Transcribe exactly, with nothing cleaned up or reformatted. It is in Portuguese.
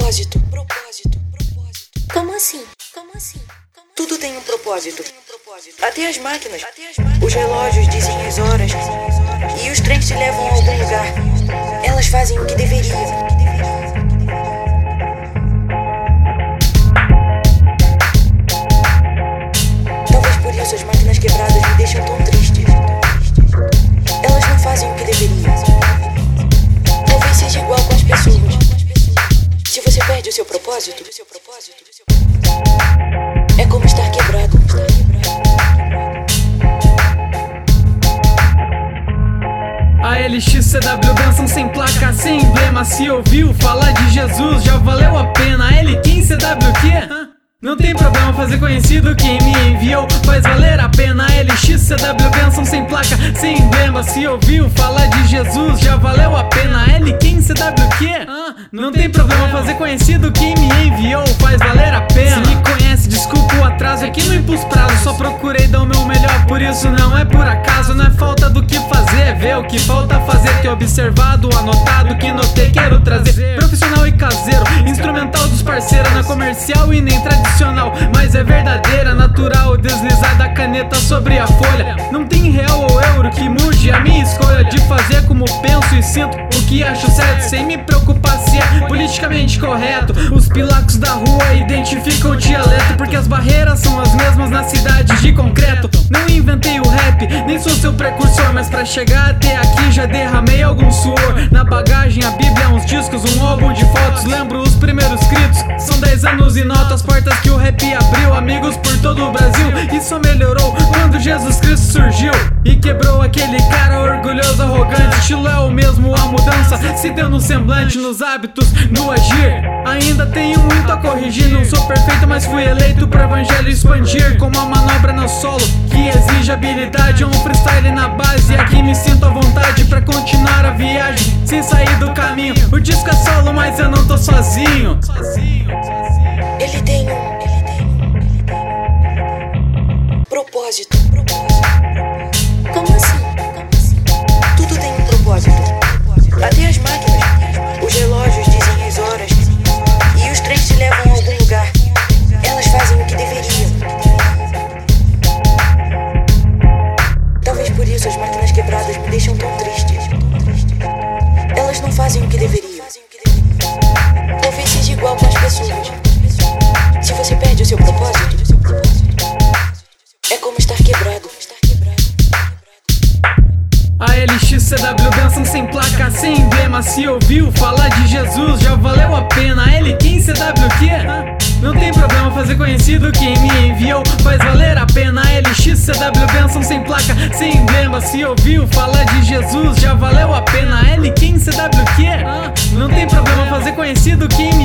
Propósito, propósito, propósito. Como assim? Como assim? Como assim? Tudo tem um propósito. Até as máquinas. Os relógios dizem as horas. E os trens te levam a algum lugar. Elas fazem o que deveriam. Talvez por isso as máquinas quebradas me deixam tão triste. Elas não fazem o que deveriam. Talvez seja igual com as pessoas. Se você perde o seu propósito, é como estar quebrado. A L X C W dançam sem placa, sem emblema. Se ouviu falar de Jesus, já valeu a pena. A L quinze C W o quê? Não tem problema fazer conhecido quem me enviou, faz valer a pena. A L X C W dançam sem placa, sem emblema. Se ouviu falar de Jesus, já valeu a pena. A L quinze C W o quê? Não tem problema fazer conhecido quem me enviou, faz valer a pena. Se me conhece, desculpa o atraso, é que não impus prazo, só procurei dar o meu melhor, por isso não é por acaso. Não é falta do que fazer, é ver o que falta fazer. Ter observado, anotado, que notei, quero trazer. Profissional e caseiro, instrumental dos parceiros, não é comercial e nem tradicional, mas é verdadeira, natural, deslizar da caneta sobre a folha. Não tem real ou euro que mude a minha escolha de fazer como penso e sinto o que acho certo, sem me preocupar se é politicamente correto. Os pilacos da rua identificam o dialeto, porque as barreiras são as mesmas nas cidades de concreto. Não inventei o rap, nem sou seu precursor, mas pra chegar até aqui já derramei algum suor. Na bagagem a bíblia, uns discos, um álbum de fotos. Lembro os primeiros gritos, são dez anos e nota. As portas que o rap abriu, amigos por todo o Brasil. E só melhorou quando Jesus Cristo surgiu e quebrou aquele cara orgulhoso, arrogante. Estilo é o mesmo, a mudança se deu no semblante, nos hábitos, no agir. Ainda tenho muito a corrigir, não sou perfeito, mas fui eleito pro evangelho expandir. Com uma manobra no solo que exige habilidade, um freestyle na base, aqui me sinto à vontade pra continuar a viagem sem sair do caminho. O disco é solo, mas eu não tô sozinho. Ele tem um propósito. Como assim? Como assim? Tudo tem um propósito. Até as máquinas. Os relógios dizem as horas. E os trens te levam a algum lugar. Elas fazem o que deveriam. Talvez por isso as máquinas quebradas me deixam tão triste. Elas não fazem o que deveriam. Talvez seja igual com as pessoas. Se você perde o seu propósito, é como estar quebrado. A L X C W dançam sem placa, sem emblema. Se ouviu falar de Jesus, já valeu a pena. A L quinze C W o quê? Não tem problema fazer conhecido quem me enviou, faz valer a pena. A L X C W dançam sem placa, sem emblema. Se ouviu falar de Jesus, já valeu a pena. A L quinze C W o quê? Não tem problema fazer conhecido quem